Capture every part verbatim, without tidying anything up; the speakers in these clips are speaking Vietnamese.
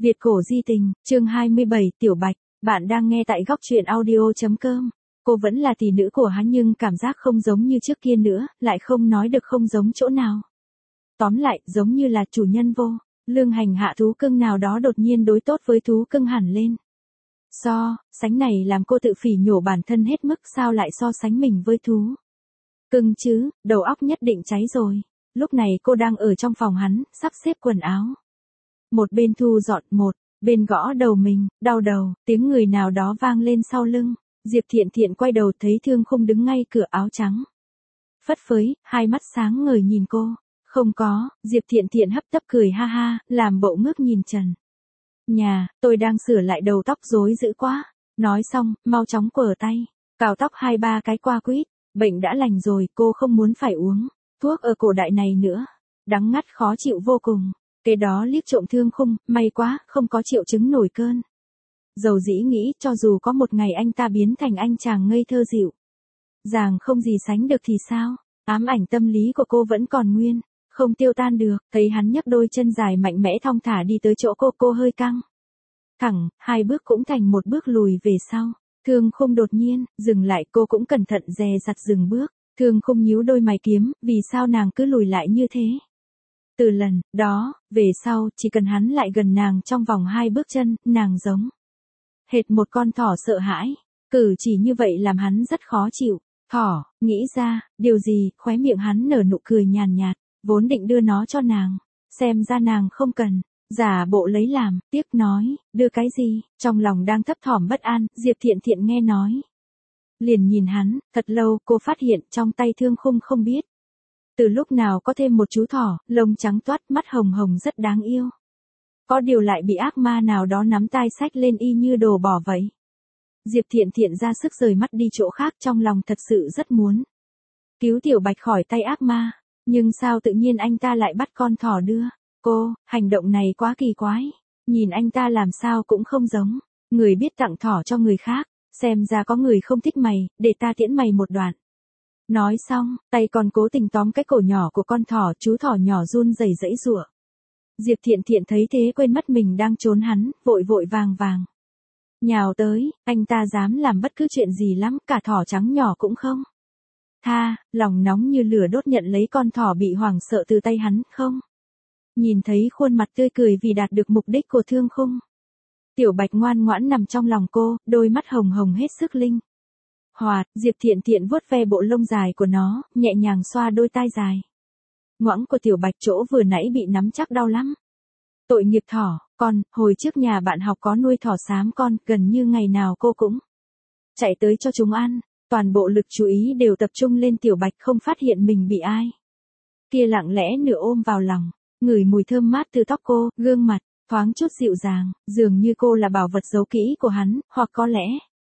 Việt cổ di tình, chương hai mươi bảy, Tiểu Bạch, bạn đang nghe tại góc truyện audio.com. Cô vẫn là tỷ nữ của hắn nhưng cảm giác không giống như trước kia nữa, lại không nói được không giống chỗ nào. Tóm lại, giống như là chủ nhân vô, lương hành hạ thú cưng nào đó đột nhiên đối tốt với thú cưng hẳn lên. So, sánh này làm cô tự phỉ nhổ bản thân hết mức, sao lại so sánh mình với thú cưng chứ, đầu óc nhất định cháy rồi. Lúc này cô đang ở trong phòng hắn, sắp xếp quần áo. Một bên thu dọn, một bên gõ đầu mình, đau đầu, tiếng người nào đó vang lên sau lưng. Diệp Thiện Thiện quay đầu thấy Thương Khung đứng ngay cửa, áo trắng phất phới, hai mắt sáng ngời nhìn cô. Không có, Diệp Thiện Thiện hấp tấp cười ha ha, làm bộ ngước nhìn trần nhà, tôi đang sửa lại đầu tóc rối dữ quá. Nói xong, mau chóng quờ tay, cào tóc hai ba cái qua quýt. Bệnh đã lành rồi, cô không muốn phải uống thuốc ở cổ đại này nữa. Đắng ngắt khó chịu vô cùng. Kế đó liếc trộm Thương Khung, may quá, không có triệu chứng nổi cơn. Dầu dĩ nghĩ cho dù có một ngày anh ta biến thành anh chàng ngây thơ dịu dàng không gì sánh được thì sao, ám ảnh tâm lý của cô vẫn còn nguyên, không tiêu tan được. Thấy hắn nhấc đôi chân dài mạnh mẽ thong thả đi tới chỗ cô, cô hơi căng thẳng, hai bước cũng thành một bước lùi về sau. Thương Khung đột nhiên dừng lại, cô cũng cẩn thận dè dặt dừng bước. Thương Khung nhíu đôi mày kiếm, vì sao nàng cứ lùi lại như thế. Từ lần đó về sau, chỉ cần hắn lại gần nàng trong vòng hai bước chân, nàng giống hệt một con thỏ sợ hãi. Cử chỉ như vậy làm hắn rất khó chịu. Thỏ, nghĩ ra điều gì, khóe miệng hắn nở nụ cười nhàn nhạt, vốn định đưa nó cho nàng, xem ra nàng không cần. Giả bộ lấy làm, tiếc nói, đưa cái gì, trong lòng đang thấp thỏm bất an. Diệp Thiện Thiện nghe nói, liền nhìn hắn. Thật lâu cô phát hiện trong tay Thương Khung không biết từ lúc nào có thêm một chú thỏ, lông trắng toát, mắt hồng hồng rất đáng yêu. Có điều lại bị ác ma nào đó nắm tai xách lên y như đồ bỏ vậy. Diệp Thiện Thiện ra sức rời mắt đi chỗ khác, trong lòng thật sự rất muốn cứu Tiểu Bạch khỏi tay ác ma. Nhưng sao tự nhiên anh ta lại bắt con thỏ đưa cô, hành động này quá kỳ quái. Nhìn anh ta làm sao cũng không giống người biết tặng thỏ cho người khác. Xem ra có người không thích mày, để ta tiễn mày một đoạn. Nói xong, tay còn cố tình tóm cái cổ nhỏ của con thỏ, chú thỏ nhỏ run rẩy rẫy giụa. Diệp Thiện Thiện thấy thế quên mất mình đang trốn hắn, vội vội vàng vàng nhào tới. Anh ta dám làm bất cứ chuyện gì lắm, cả thỏ trắng nhỏ cũng không tha. Lòng nóng như lửa đốt nhận lấy con thỏ bị hoảng sợ từ tay hắn. Không nhìn thấy khuôn mặt tươi cười vì đạt được mục đích của Thương Khung. Tiểu Bạch ngoan ngoãn nằm trong lòng cô, đôi mắt hồng hồng hết sức linh hoạt. Diệp Thiện Thiện vuốt ve bộ lông dài của nó, nhẹ nhàng xoa đôi tai dài ngoãng của Tiểu Bạch, chỗ vừa nãy bị nắm chắc đau lắm. Tội nghiệp thỏ con, hồi trước nhà bạn học có nuôi thỏ xám con, gần như ngày nào cô cũng chạy tới cho chúng ăn. Toàn bộ lực chú ý đều tập trung lên Tiểu Bạch, không phát hiện mình bị ai kia lặng lẽ nửa ôm vào lòng, ngửi mùi thơm mát từ tóc cô, gương mặt thoáng chút dịu dàng, dường như cô là bảo vật giấu kỹ của hắn, hoặc có lẽ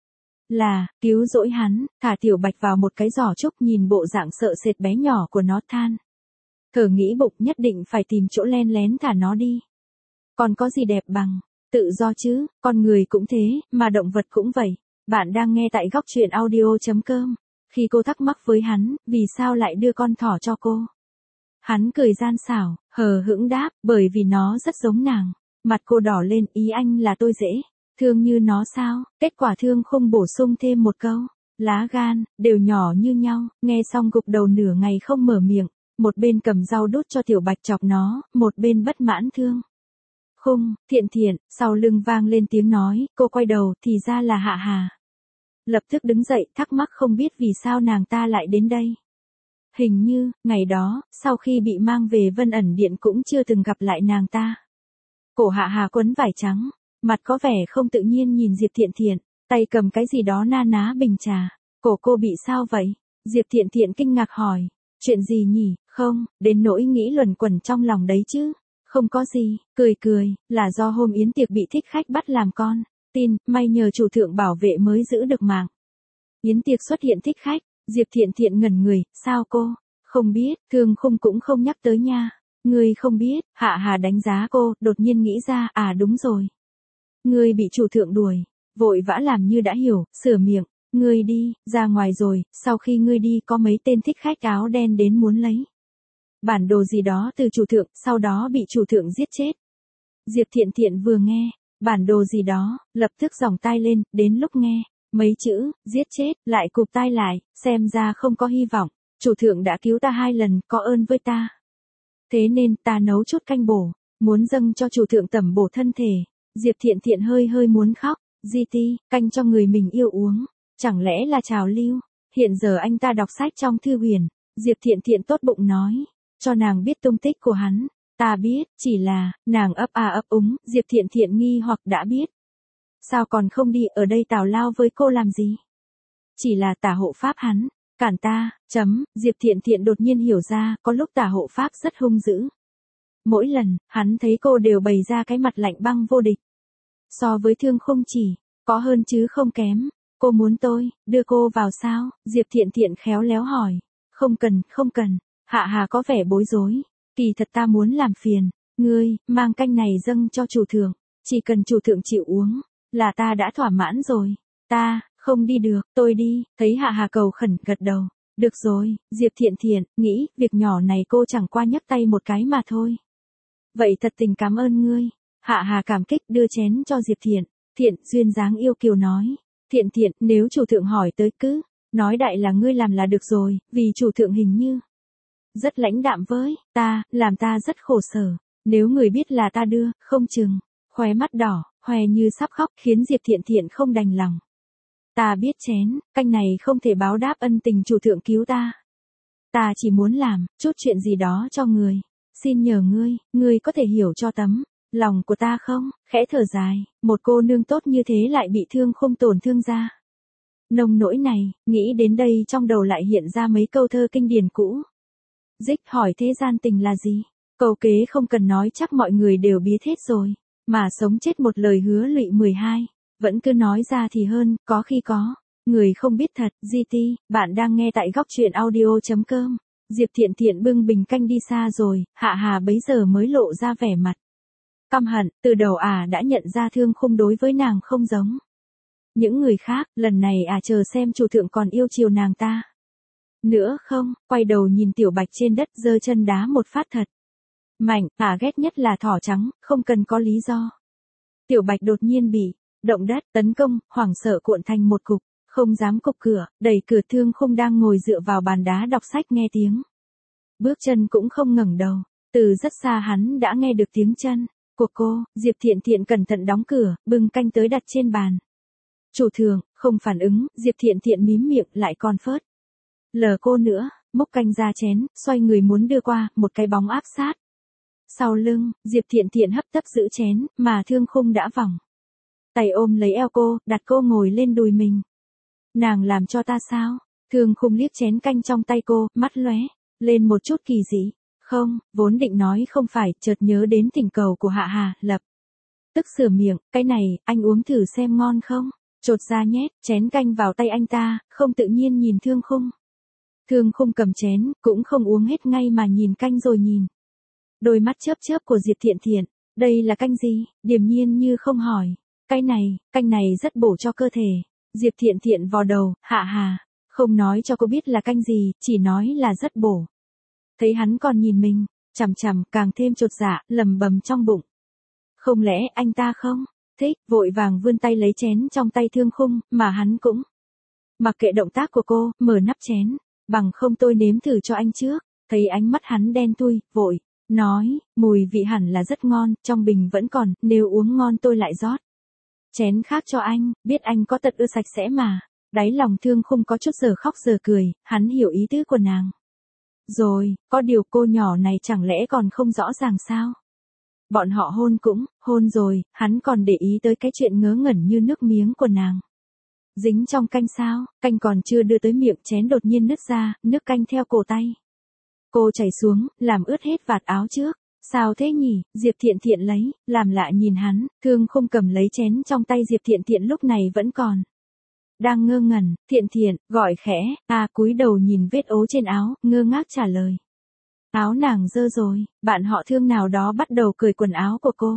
là cứu rỗi hắn. Thả Tiểu Bạch vào một cái giỏ trúc, nhìn bộ dạng sợ sệt bé nhỏ của nó, than thở nghĩ bụng nhất định phải tìm chỗ len lén thả nó đi. Còn có gì đẹp bằng tự do chứ, con người cũng thế, mà động vật cũng vậy. Bạn đang nghe tại góc truyện audio.com. Khi cô thắc mắc với hắn, vì sao lại đưa con thỏ cho cô, hắn cười gian xảo, hờ hững đáp, bởi vì nó rất giống nàng. Mặt cô đỏ lên, ý anh là tôi dễ thương như nó sao? Kết quả Thương Khung bổ sung thêm một câu, lá gan đều nhỏ như nhau. Nghe xong gục đầu nửa ngày không mở miệng, một bên cầm dao đút cho Tiểu Bạch chọc nó, một bên bất mãn. Thương Khung, Thiện Thiện, sau lưng vang lên tiếng nói. Cô quay đầu, thì ra là Hạ Hà. Lập tức đứng dậy, thắc mắc không biết vì sao nàng ta lại đến đây. Hình như, ngày đó, sau khi bị mang về Vân Ẩn Điện cũng chưa từng gặp lại nàng ta. Cổ Hạ Hà quấn vải trắng, mặt có vẻ không tự nhiên nhìn Diệp Thiện Thiện, tay cầm cái gì đó na ná bình trà. Cổ cô bị sao vậy? Diệp Thiện Thiện kinh ngạc hỏi. Chuyện gì nhỉ? Không, đến nỗi nghĩ luẩn quẩn trong lòng đấy chứ. Không có gì, cười cười, là do hôm yến tiệc bị thích khách bắt làm con tin, may nhờ chủ thượng bảo vệ mới giữ được mạng. Yến tiệc xuất hiện thích khách. Diệp Thiện Thiện ngẩn người, sao cô không biết? Thương Khung cũng không nhắc tới nha. Ngươi không biết? Hạ Hà đánh giá cô, đột nhiên nghĩ ra, à đúng rồi. Ngươi bị chủ thượng đuổi. Vội vã làm như đã hiểu, sửa miệng. Ngươi đi ra ngoài rồi, sau khi ngươi đi có mấy tên thích khách áo đen đến muốn lấy bản đồ gì đó từ chủ thượng, sau đó bị chủ thượng giết chết. Diệp Thiện Thiện vừa nghe, bản đồ gì đó, lập tức giòng tai lên, đến lúc nghe, mấy chữ, giết chết, lại cụp tai lại, xem ra không có hy vọng, chủ thượng đã cứu ta hai lần, có ơn với ta. Thế nên ta nấu chút canh bổ, muốn dâng cho chủ thượng tẩm bổ thân thể. Diệp Thiện Thiện hơi hơi muốn khóc, Di Ti, canh cho người mình yêu uống, chẳng lẽ là trào lưu, hiện giờ anh ta đọc sách trong thư huyền, Diệp Thiện Thiện tốt bụng nói, cho nàng biết tung tích của hắn, ta biết, chỉ là, nàng ấp a ấp úng, Diệp Thiện Thiện nghi hoặc đã biết. Sao còn không đi ở đây tào lao với cô làm gì? Chỉ là tả hộ pháp hắn, cản ta, chấm, Diệp Thiện Thiện đột nhiên hiểu ra, có lúc tả hộ pháp rất hung dữ. Mỗi lần, hắn thấy cô đều bày ra cái mặt lạnh băng vô địch. So với Thương Khung chỉ, có hơn chứ không kém. Cô muốn tôi, đưa cô vào sao? Diệp Thiện Thiện khéo léo hỏi. Không cần, không cần. Hạ Hà có vẻ bối rối. Kỳ thật ta muốn làm phiền. Ngươi, mang canh này dâng cho chủ thượng. Chỉ cần chủ thượng chịu uống, là ta đã thỏa mãn rồi. Ta, không đi được, tôi đi. Thấy Hạ Hà cầu khẩn gật đầu. Được rồi, Diệp Thiện Thiện, nghĩ, việc nhỏ này cô chẳng qua nhấc tay một cái mà thôi. Vậy thật tình cảm ơn ngươi. Hạ Hà cảm kích đưa chén cho Diệp Thiện. Thiện, duyên dáng yêu kiều nói. Thiện Thiện, nếu chủ thượng hỏi tới cứ, nói đại là ngươi làm là được rồi, vì chủ thượng hình như rất lãnh đạm với ta, làm ta rất khổ sở. Nếu người biết là ta đưa, không chừng, khóe mắt đỏ, hoe như sắp khóc, khiến Diệp Thiện Thiện không đành lòng. Ta biết chén, canh này không thể báo đáp ân tình chủ thượng cứu ta. Ta chỉ muốn làm, chút chuyện gì đó cho người. Xin nhờ ngươi, ngươi có thể hiểu cho tấm lòng của ta không? Khẽ thở dài, một cô nương tốt như thế lại bị Thương Khung tổn thương ra. Nông nỗi này, nghĩ đến đây trong đầu lại hiện ra mấy câu thơ kinh điển cũ. Dích hỏi thế gian tình là gì? Câu kế không cần nói chắc mọi người đều biết hết rồi. Mà sống chết một lời hứa lụy mười hai. Vẫn cứ nói ra thì hơn, có khi có. Người không biết thật, giê tê, bạn đang nghe tại góc truyện audio.com. Diệp Thiện Thiện bưng bình canh đi xa rồi, Hạ Hà bấy giờ mới lộ ra vẻ mặt căm hận, từ đầu à đã nhận ra Thương Khung đối với nàng không giống những người khác, lần này à chờ xem chủ thượng còn yêu chiều nàng ta nữa không, quay đầu nhìn Tiểu Bạch trên đất giơ chân đá một phát thật mạnh, à ghét nhất là thỏ trắng, không cần có lý do. Tiểu Bạch đột nhiên bị động đất tấn công, hoảng sợ cuộn thành một cục, không dám cục cửa, đẩy cửa. Thương Khung đang ngồi dựa vào bàn đá đọc sách nghe tiếng bước chân cũng không ngẩng đầu, từ rất xa hắn đã nghe được tiếng chân của cô. Diệp Thiện Thiện cẩn thận đóng cửa, bưng canh tới đặt trên bàn. Chủ thượng, không phản ứng, Diệp Thiện Thiện mím miệng lại còn phớt lờ cô nữa, múc canh ra chén, xoay người muốn đưa qua, một cái bóng áp sát sau lưng. Diệp Thiện Thiện hấp tấp giữ chén, mà Thương Khung đã vòng tay ôm lấy eo cô, đặt cô ngồi lên đùi mình. Nàng làm cho ta sao? Thương Khung liếc chén canh trong tay cô, mắt lóe lên một chút kỳ dị. Không, vốn định nói không phải, chợt nhớ đến thỉnh cầu của Hạ Hà, lập tức sửa miệng, cái này, anh uống thử xem ngon không? Chột ra nhét chén canh vào tay anh ta, không tự nhiên nhìn Thương Khung. Thương Khung cầm chén, cũng không uống hết ngay mà nhìn canh rồi nhìn đôi mắt chớp chớp của Diệp Thiện Thiện. Đây là canh gì? Điềm nhiên như không hỏi. Cái này, canh này rất bổ cho cơ thể. Diệp Thiện Thiện vò đầu, Hạ Hà, không nói cho cô biết là canh gì, chỉ nói là rất bổ. Thấy hắn còn nhìn mình, chằm chằm, càng thêm chột dạ, lầm bầm trong bụng. Không lẽ anh ta không thích, vội vàng vươn tay lấy chén trong tay Thương Khung, mà hắn cũng mặc kệ động tác của cô, mở nắp chén, bằng không tôi nếm thử cho anh trước. Thấy ánh mắt hắn đen thui, vội nói, mùi vị hẳn là rất ngon, trong bình vẫn còn, nếu uống ngon tôi lại rót chén khác cho anh, biết anh có tật ưa sạch sẽ mà. Đáy lòng Thương Khung có chút giờ khóc giờ cười, hắn hiểu ý tứ của nàng. Rồi, có điều cô nhỏ này chẳng lẽ còn không rõ ràng sao? Bọn họ hôn cũng, hôn rồi, hắn còn để ý tới cái chuyện ngớ ngẩn như nước miếng của nàng. Dính trong canh sao, canh còn chưa đưa tới miệng chén đột nhiên nứt ra, nước canh theo cổ tay cô chảy xuống, làm ướt hết vạt áo trước. Sao thế nhỉ? Diệp Thiện Thiện lấy, làm lạ nhìn hắn. Thương Khung cầm lấy chén trong tay Diệp Thiện Thiện lúc này vẫn còn đang ngơ ngẩn. Thiện Thiện, gọi khẽ, à cúi đầu nhìn vết ố trên áo, ngơ ngác trả lời. Áo nàng dơ rồi, bạn họ Thương nào đó bắt đầu cởi quần áo của cô.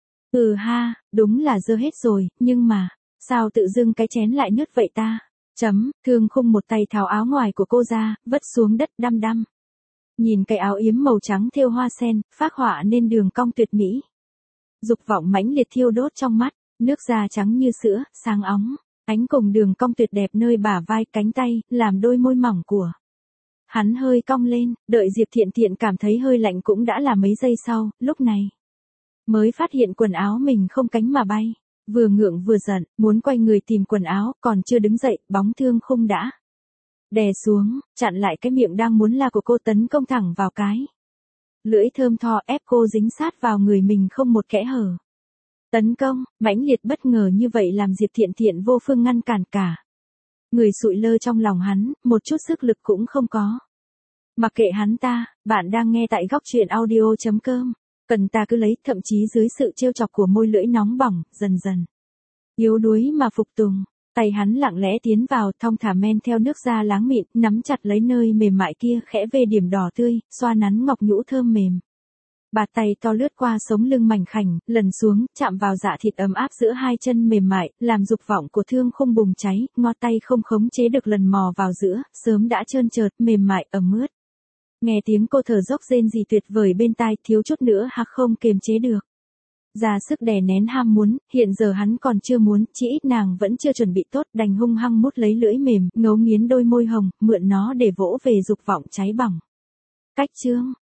Ừ ha, đúng là dơ hết rồi, nhưng mà, sao tự dưng cái chén lại nứt vậy ta? Chấm, Thương Khung một tay tháo áo ngoài của cô ra, vứt xuống đất đăm đăm. Nhìn cái áo yếm màu trắng thêu hoa sen, phác họa nên đường cong tuyệt mỹ. Dục vọng mãnh liệt thiêu đốt trong mắt, nước da trắng như sữa, sáng óng, ánh cùng đường cong tuyệt đẹp nơi bả vai, cánh tay, làm đôi môi mỏng của hắn hơi cong lên, đợi Diệp Thiện Thiện cảm thấy hơi lạnh cũng đã là mấy giây sau, lúc này mới phát hiện quần áo mình không cánh mà bay, vừa ngượng vừa giận, muốn quay người tìm quần áo, còn chưa đứng dậy, bóng Thương Khung đã đè xuống, chặn lại cái miệng đang muốn là của cô, tấn công thẳng vào cái lưỡi thơm tho, ép cô dính sát vào người mình không một kẽ hở. Tấn công, mãnh liệt bất ngờ như vậy làm Diệp Thiện Thiện vô phương ngăn cản cả. Người sụi lơ trong lòng hắn, một chút sức lực cũng không có. Mặc kệ hắn ta, bạn đang nghe tại góc truyện audio chấm com. Cần ta cứ lấy, thậm chí dưới sự trêu chọc của môi lưỡi nóng bỏng, dần dần yếu đuối mà phục tùng. Tay hắn lặng lẽ tiến vào, thong thả men theo nước da láng mịn, nắm chặt lấy nơi mềm mại kia, khẽ vê điểm đỏ tươi, xoa nắn ngọc nhũ thơm mềm. Bàn tay to lướt qua sống lưng mảnh khảnh, lần xuống, chạm vào dạ thịt ấm áp giữa hai chân mềm mại, làm dục vọng của Thương Khung bùng cháy, ngón tay không khống chế được lần mò vào giữa, sớm đã trơn trượt, mềm mại, ẩm ướt. Nghe tiếng cô thở dốc rên rỉ tuyệt vời bên tai, thiếu chút nữa hạc không kiềm chế được. Ra sức đè nén ham muốn, hiện giờ hắn còn chưa muốn, chỉ ít nàng vẫn chưa chuẩn bị tốt, đành hung hăng mút lấy lưỡi mềm, ngấu nghiến đôi môi hồng, mượn nó để vỗ về dục vọng cháy bỏng. Cách chương